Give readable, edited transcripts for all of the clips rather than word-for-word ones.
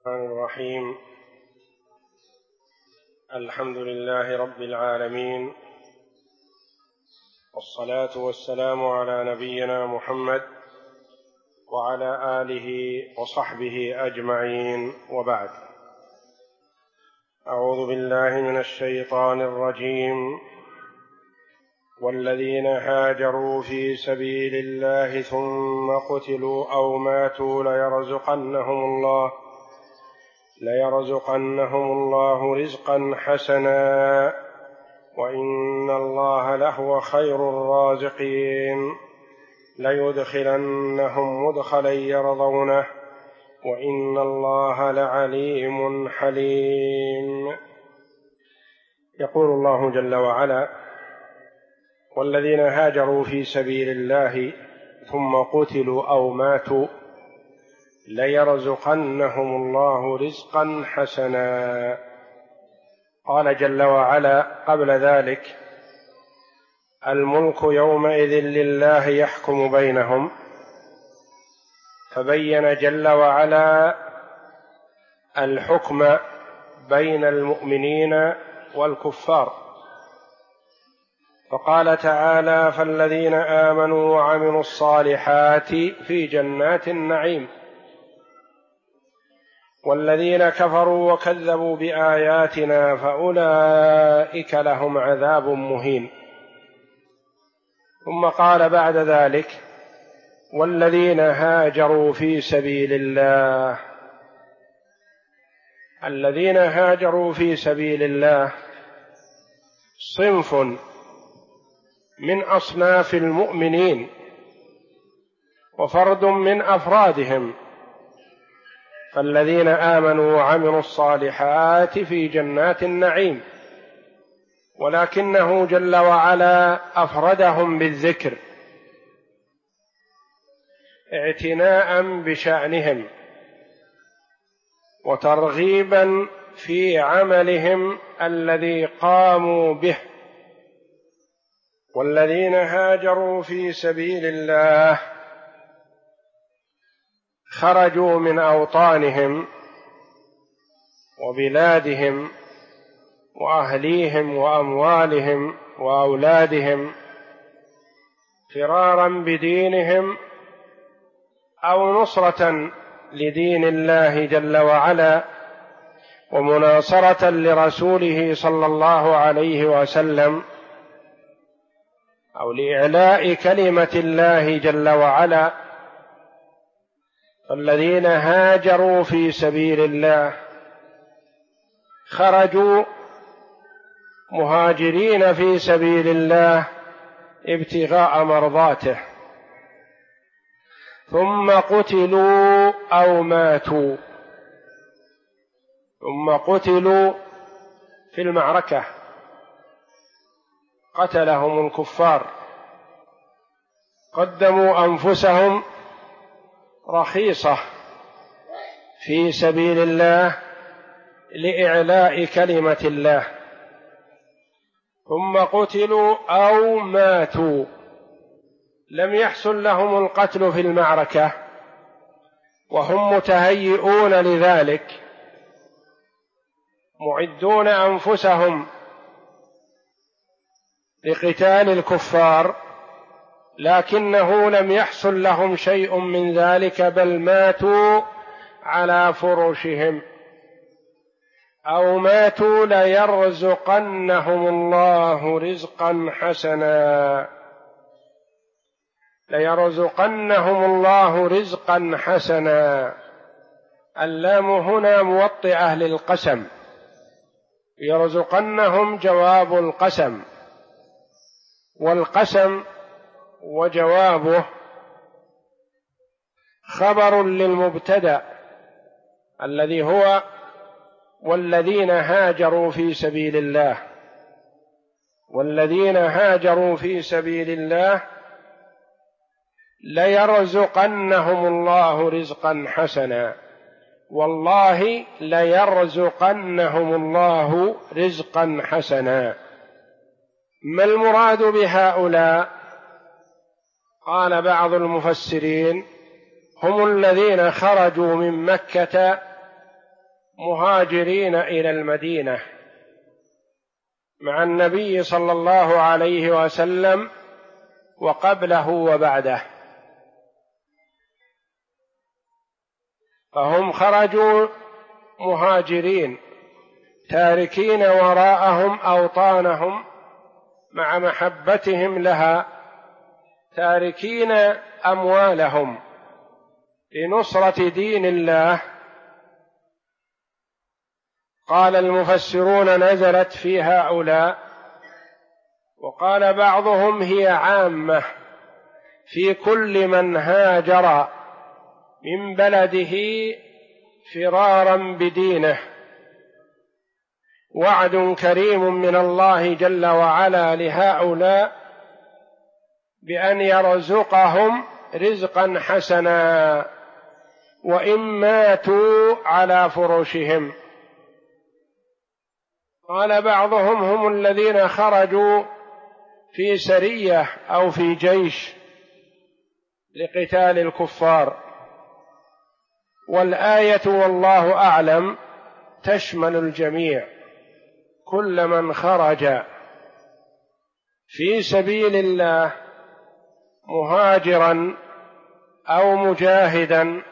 الرحمن الرحيم. الحمد لله رب العالمين، والصلاة والسلام على نبينا محمد وعلى آله وصحبه أجمعين، وبعد. أعوذ بالله من الشيطان الرجيم. والذين هاجروا في سبيل الله ثم قتلوا أو ماتوا ليرزقنهم الله رزقا حسنا وإن الله لهو خير الرازقين. ليدخلنهم مدخلا يرضونه وإن الله لعليم حليم. يقول الله جل وعلا: والذين هاجروا في سبيل الله ثم قتلوا أو ماتوا ليرزقنهم الله رزقا حسنا. قال جل وعلا قبل ذلك: الملك يومئذ لله يحكم بينهم. فبين جل وعلا الحكم بين المؤمنين والكفار، فقال تعالى: فالذين آمنوا وعملوا الصالحات في جنات النعيم، والذين كفروا وكذبوا بآياتنا فأولئك لهم عذاب مهين. ثم قال بعد ذلك: والذين هاجروا في سبيل الله. الذين هاجروا في سبيل الله صنف من أصناف المؤمنين وفرد من أفرادهم. فالذين آمنوا وعملوا الصالحات في جنات النعيم، ولكنه جل وعلا أفردهم بالذكر اعتناء بشأنهم وترغيبا في عملهم الذي قاموا به. والذين هاجروا في سبيل الله خرجوا من أوطانهم وبلادهم وأهليهم وأموالهم وأولادهم فرارا بدينهم أو نصرة لدين الله جل وعلا ومناصرة لرسوله صلى الله عليه وسلم، أو لإعلاء كلمة الله جل وعلا. فالذين هاجروا في سبيل الله خرجوا مهاجرين في سبيل الله ابتغاء مرضاته، ثم قتلوا أو ماتوا. ثم قتلوا في المعركة، قتلهم الكفار، قدموا أنفسهم رخيصة في سبيل الله لإعلاء كلمة الله، ثم قتلوا أو ماتوا. لم يحصل لهم القتل في المعركة وهم متهيئون لذلك، معدون أنفسهم لقتال الكفار، لكنه لم يحصل لهم شيء من ذلك، بل ماتوا على فرشهم. أو ماتوا ليرزقنهم الله رزقا حسنا. ليرزقنهم الله رزقا حسنا. اللام هنا موطئة للقسم، يرزقنهم جواب القسم، والقسم وجوابه خبر للمبتدأ الذي هو والذين هاجروا في سبيل الله. والذين هاجروا في سبيل الله ليرزقنهم الله رزقا حسنا. والله ليرزقنهم الله رزقا حسنا. ما المراد بهؤلاء؟ قال بعض المفسرين: هم الذين خرجوا من مكة مهاجرين إلى المدينة مع النبي صلى الله عليه وسلم وقبله وبعده، فهم خرجوا مهاجرين تاركين وراءهم أوطانهم مع محبتهم لها، تاركين أموالهم لنصرة دين الله. قال المفسرون نزلت في هؤلاء، وقال بعضهم هي عامة في كل من هاجر من بلده فرارا بدينه. وعد كريم من الله جل وعلا لهؤلاء بأن يرزقهم رزقا حسنا وإن ماتوا على فرشهم. قال بعضهم هم الذين خرجوا في سرية أو في جيش لقتال الكفار، والآية والله أعلم تشمل الجميع، كل من خرج في سبيل الله مهاجرا أو مجاهدا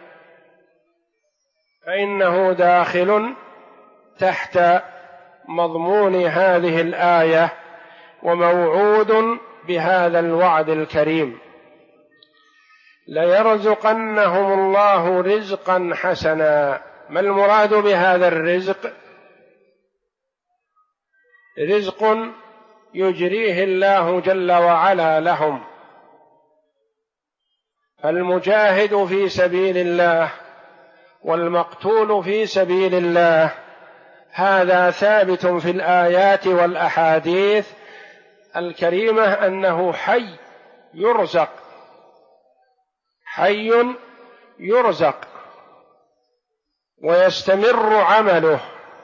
فإنه داخل تحت مضمون هذه الآية وموعود بهذا الوعد الكريم. ليرزقنهم الله رزقا حسنا. ما المراد بهذا الرزق؟ رزق يجريه الله جل وعلا لهم. فالمجاهد في سبيل الله والمقتول في سبيل الله هذا ثابت في الآيات والأحاديث الكريمة أنه حي يرزق، حي يرزق ويستمر عمله.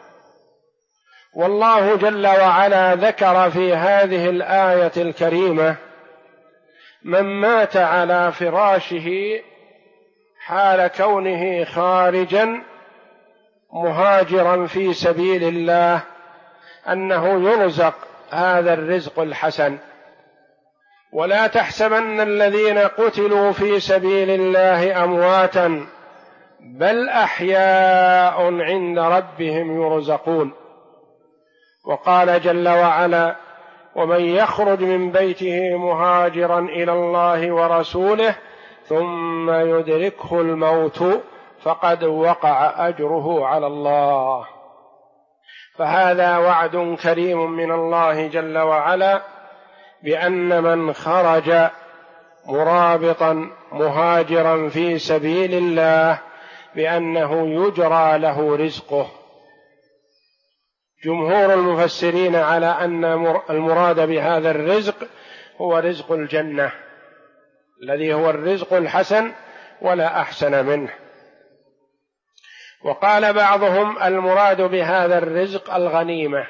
والله جل وعلا ذكر في هذه الآية الكريمة من مات على فراشه حال كونه خارجا مهاجرا في سبيل الله أنه يرزق هذا الرزق الحسن. ولا تحسبن الذين قتلوا في سبيل الله أمواتا بل أحياء عند ربهم يرزقون. وقال جل وعلا ومن يخرج من بيته مهاجرا إلى الله ورسوله ثم يدركه الموت فقد وقع أجره على الله. فهذا وعد كريم من الله جل وعلا بأن من خرج مرابطا مهاجرا في سبيل الله بأنه يجرى له رزقه. جمهور المفسرين على أن المراد بهذا الرزق هو رزق الجنة الذي هو الرزق الحسن ولا أحسن منه. وقال بعضهم المراد بهذا الرزق الغنيمة،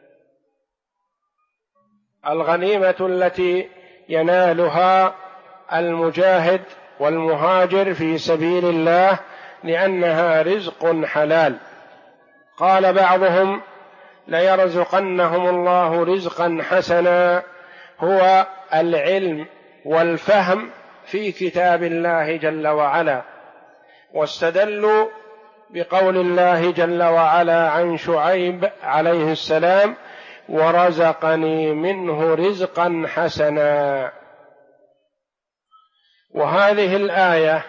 الغنيمة التي ينالها المجاهد والمهاجر في سبيل الله لأنها رزق حلال. قال بعضهم ليرزقنهم الله رزقا حسنا هو العلم والفهم في كتاب الله جل وعلا. واستدلوا بقول الله جل وعلا عن شعيب عليه السلام ورزقني منه رزقا حسنا. وهذه الآية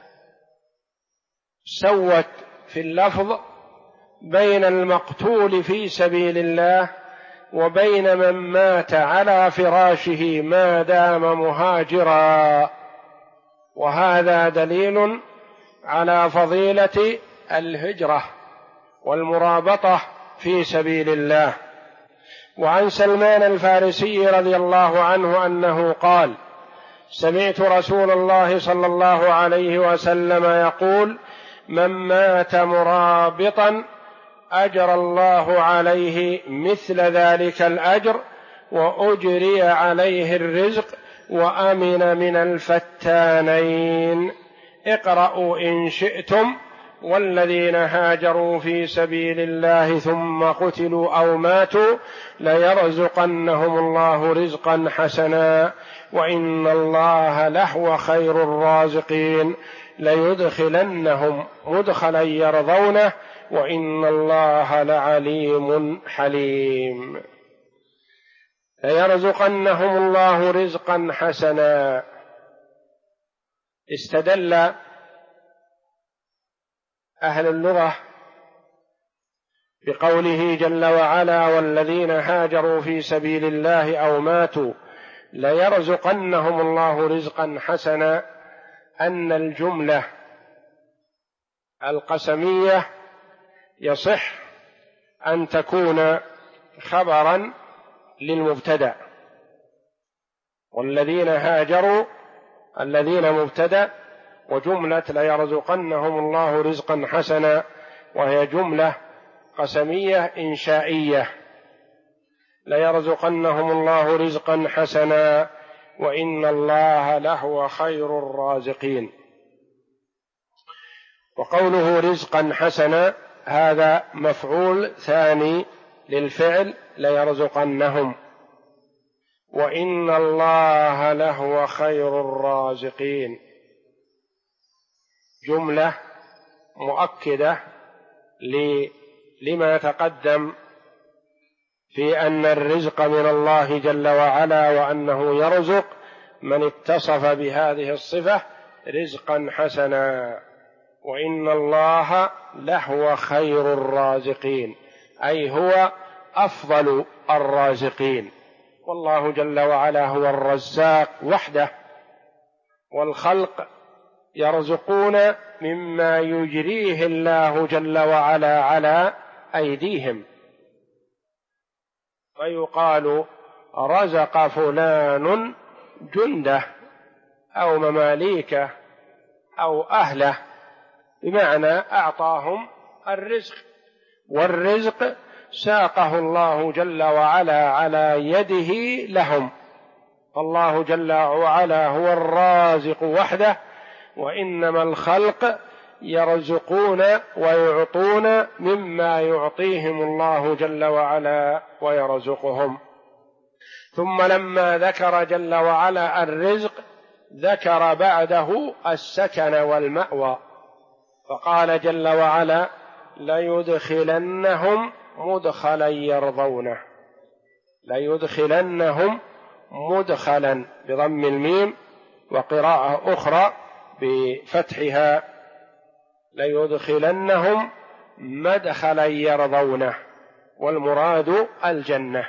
سوت في اللفظ بين المقتول في سبيل الله وبين من مات على فراشه ما دام مهاجرا، وهذا دليل على فضيلة الهجرة والمرابطة في سبيل الله. وعن سلمان الفارسي رضي الله عنه أنه قال سمعت رسول الله صلى الله عليه وسلم يقول من مات مرابطا أجر الله عليه مثل ذلك الأجر وأجري عليه الرزق وأمن من الفتانين. اقرأوا إن شئتم والذين هاجروا في سبيل الله ثم قتلوا أو ماتوا ليرزقنهم الله رزقا حسنا وإن الله لهو خير الرازقين ليدخلنهم مدخلا يرضونه وإن الله لعليم حليم. ليرزقنهم الله رزقا حسنا. استدل أهل اللغة بقوله جل وعلا والذين هاجروا في سبيل الله أو ماتوا ليرزقنهم الله رزقا حسنا أن الجملة القسمية يصح أن تكون خبرا للمبتدأ، والذين هاجروا الذين مبتدأ، وجملة ليرزقنهم الله رزقا حسنا وهي جملة قسمية إنشائية. ليرزقنهم الله رزقا حسنا وإن الله لهو خير الرازقين. وقوله رزقا حسنا هذا مفعول ثاني للفعل ليرزقنهم، وإن الله لهو خير الرازقين، جملة مؤكدة لما تقدم في أن الرزق من الله جل وعلا وأنه يرزق من اتصف بهذه الصفة رزقا حسنا، وإن الله لهو خير الرازقين أي هو أفضل الرازقين. والله جل وعلا هو الرزاق وحده، والخلق يرزقون مما يجريه الله جل وعلا على أيديهم، فيقال رزق فلان جنده أو مماليكه أو أهله، بمعنى أعطاهم الرزق، والرزق ساقه الله جل وعلا على يده لهم. فالله جل وعلا هو الرازق وحده، وإنما الخلق يرزقون ويعطون مما يعطيهم الله جل وعلا ويرزقهم. ثم لما ذكر جل وعلا الرزق ذكر بعده السكن والمأوى، فقال جل وعلا ليدخلنهم مدخلا يرضونه. ليدخلنهم مدخلا بضم الميم، وقراءة أخرى بفتحها ليدخلنهم مدخلا يرضونه، والمراد الجنة،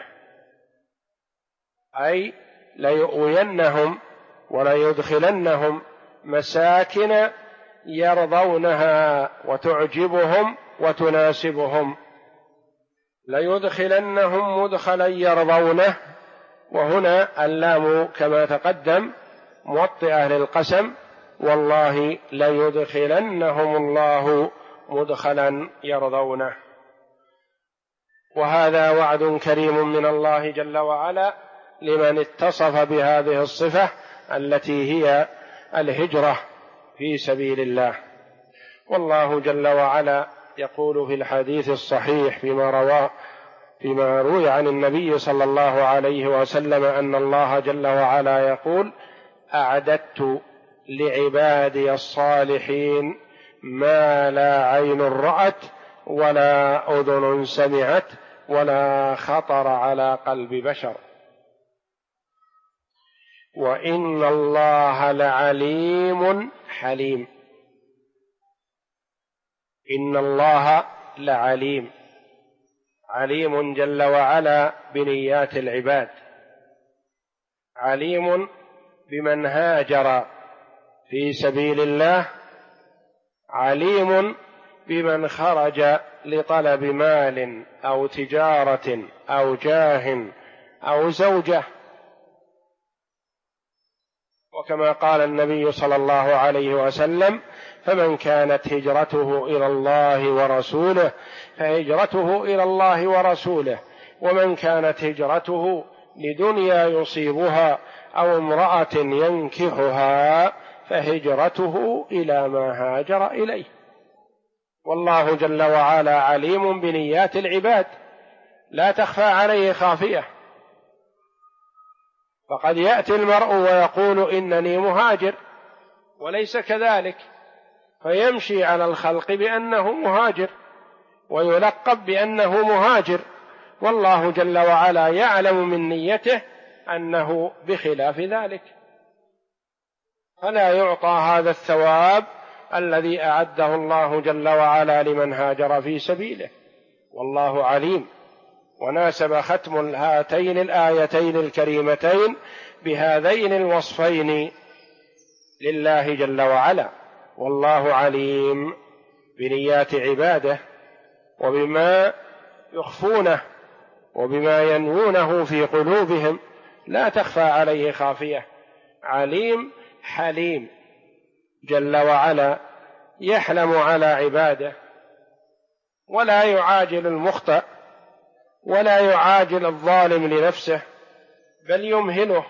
أي ليؤوينهم وليدخلنهم مساكن يرضونها وتعجبهم وتناسبهم. ليدخلنهم مدخلا يرضونه، وهنا اللام كما تقدم موطئة للقسم، والله ليدخلنهم الله مدخلا يرضونه. وهذا وعد كريم من الله جل وعلا لمن اتصف بهذه الصفة التي هي الهجرة في سبيل الله. والله جل وعلا يقول في الحديث الصحيح فيما روي عن النبي صلى الله عليه وسلم أن الله جل وعلا يقول أعددت لعبادي الصالحين ما لا عين رأت ولا أذن سمعت ولا خطر على قلب بشر وإن الله لعليم حليم. إن الله لعليم، عليم جل وعلا بنيات العباد، عليم بمن هاجر في سبيل الله، عليم بمن خرج لطلب مال أو تجارة أو جاه أو زوجة. وكما قال النبي صلى الله عليه وسلم فمن كانت هجرته إلى الله ورسوله فهجرته إلى الله ورسوله، ومن كانت هجرته لدنيا يصيبها أو امرأة ينكحها فهجرته إلى ما هاجر إليه. والله جل وعلا عليم بنيات العباد لا تخفى عليه خافية. فقد يأتي المرء ويقول إنني مهاجر وليس كذلك، فيمشي على الخلق بأنه مهاجر ويلقب بأنه مهاجر، والله جل وعلا يعلم من نيته أنه بخلاف ذلك، فلا يعطى هذا الثواب الذي أعده الله جل وعلا لمن هاجر في سبيله، والله عليم. وناسب ختم هاتين الآيتين الكريمتين بهذين الوصفين لله جل وعلا، والله عليم بنيات عباده وبما يخفونه وبما ينوونه في قلوبهم، لا تخفى عليه خافية. عليم حليم جل وعلا، يحلم على عباده ولا يعاجل المخطئ ولا يعاجل الظالم لنفسه، بل يمهله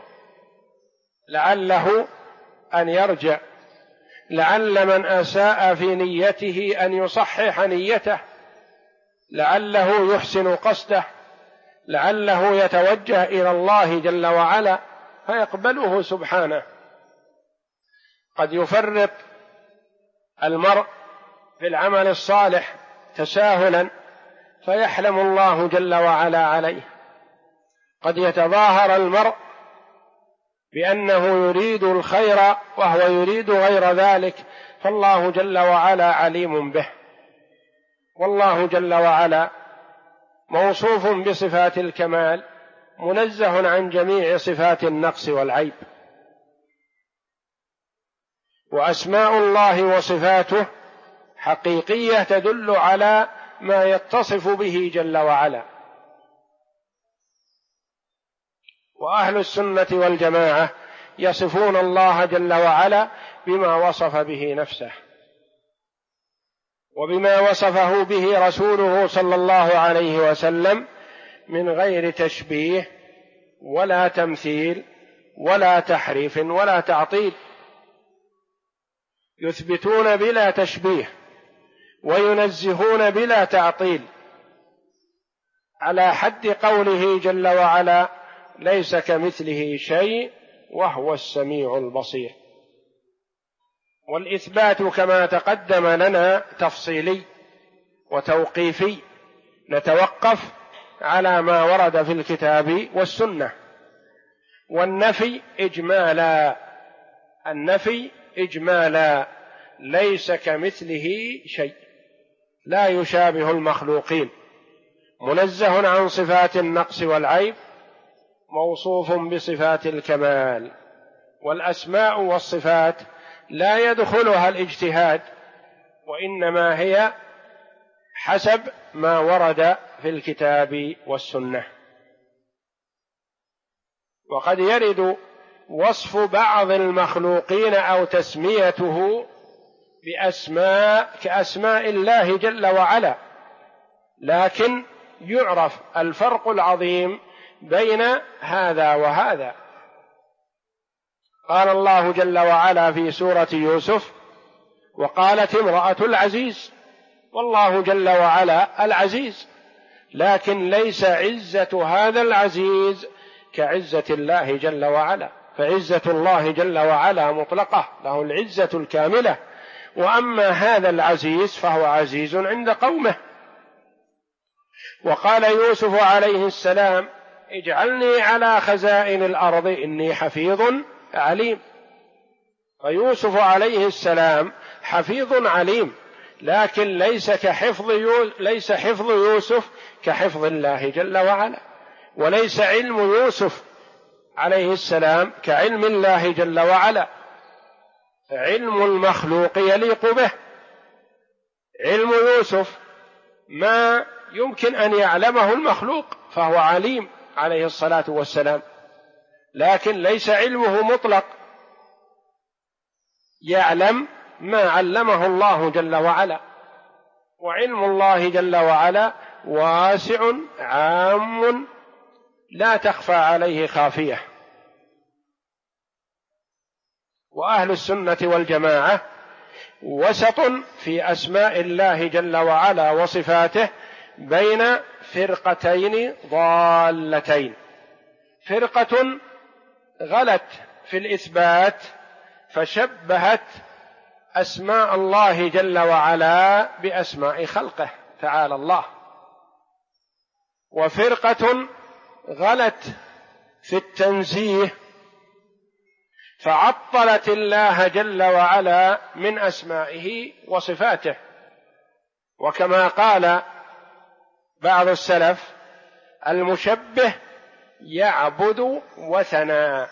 لعله أن يرجع، لعل من أساء في نيته أن يصحح نيته، لعله يحسن قصده، لعله يتوجه إلى الله جل وعلا فيقبله سبحانه. قد يفرط المرء في العمل الصالح تساهلا فيحلم الله جل وعلا عليه، قد يتظاهر المرء بأنه يريد الخير وهو يريد غير ذلك، فالله جل وعلا عليم به. والله جل وعلا موصوف بصفات الكمال، منزه عن جميع صفات النقص والعيب، وأسماء الله وصفاته حقيقية تدل على ما يتصف به جل وعلا. وأهل السنة والجماعة يصفون الله جل وعلا بما وصف به نفسه وبما وصفه به رسوله صلى الله عليه وسلم من غير تشبيه ولا تمثيل ولا تحريف ولا تعطيل، يثبتون بلا تشبيه وينزهون بلا تعطيل، على حد قوله جل وعلا: ليس كمثله شيء وهو السميع البصير. والإثبات كما تقدم لنا تفصيلي وتوقيفي، نتوقف على ما ورد في الكتاب والسنة. والنفي إجمالا، النفي إجمالا، ليس كمثله شيء، لا يشابه المخلوقين، منزه عن صفات النقص والعيب، موصوف بصفات الكمال. والأسماء والصفات لا يدخلها الاجتهاد، وإنما هي حسب ما ورد في الكتاب والسنة. وقد يرد وصف بعض المخلوقين أو تسميته بأسماء كأسماء الله جل وعلا، لكن يعرف الفرق العظيم بين هذا وهذا. قال الله جل وعلا في سورة يوسف: وقالت امرأة العزيز. والله جل وعلا العزيز، لكن ليس عزة هذا العزيز كعزة الله جل وعلا، فعزة الله جل وعلا مطلقة، له العزة الكاملة، وأما هذا العزيز فهو عزيز عند قومه. وقال يوسف عليه السلام: اجعلني على خزائن الأرض إني حفيظ عليم. فيوسف عليه السلام حفيظ عليم، لكن ليس حفظ يوسف كحفظ الله جل وعلا، وليس علم يوسف عليه السلام كعلم الله جل وعلا. علم المخلوق يليق به، علم يوسف ما يمكن أن يعلمه المخلوق، فهو عليم عليه الصلاة والسلام، لكن ليس علمه مطلق، يعلم ما علمه الله جل وعلا. وعلم الله جل وعلا واسع عام لا تخفى عليه خافية. وأهل السنة والجماعة وسط في أسماء الله جل وعلا وصفاته بين فرقتين ضالتين، فرقة غلت في الإثبات فشبهت أسماء الله جل وعلا بأسماء خلقه تعالى الله، وفرقة غلت في التنزيه فعطلت الله جل وعلا من أسمائه وصفاته. وكما قال بعض السلف: المشبه يعبد وثنا،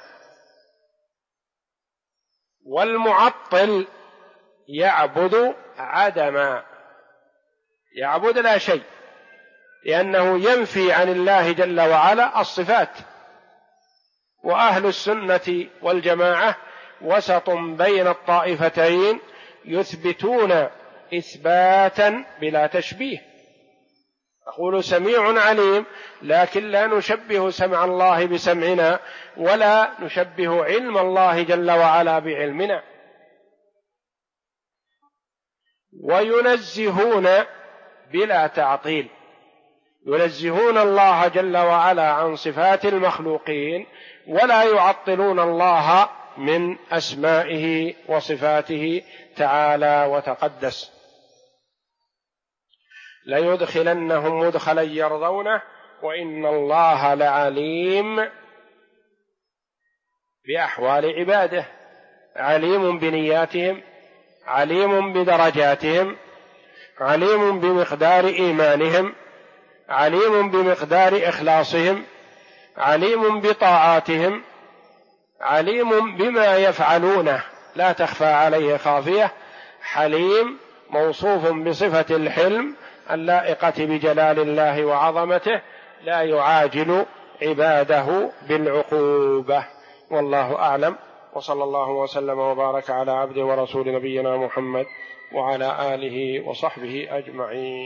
والمعطل يعبد عدما، يعبد لا شيء، لأنه ينفي عن الله جل وعلا الصفات. وأهل السنة والجماعة وسط بين الطائفتين، يثبتون إثباتا بلا تشبيه. أقول سميع عليم، لكن لا نشبه سمع الله بسمعنا، ولا نشبه علم الله جل وعلا بعلمنا. وينزهون بلا تعطيل، ينزهون الله جل وعلا عن صفات المخلوقين، ولا يعطلون الله من أسمائه وصفاته تعالى وتقدس. ليدخلنهم مدخلا يرضونه وإن الله لعليم بأحوال عباده، عليم بنياتهم، عليم بدرجاتهم، عليم بمقدار إيمانهم، عليم بمقدار إخلاصهم، عليم بطاعاتهم، عليم بما يفعلونه لا تخفى عليه خافية، حليم موصوف بصفة الحلم اللائقة بجلال الله وعظمته، لا يعاجل عباده بالعقوبة. والله أعلم، وصلى الله وسلم وبارك على عبده ورسول نبينا محمد وعلى آله وصحبه أجمعين.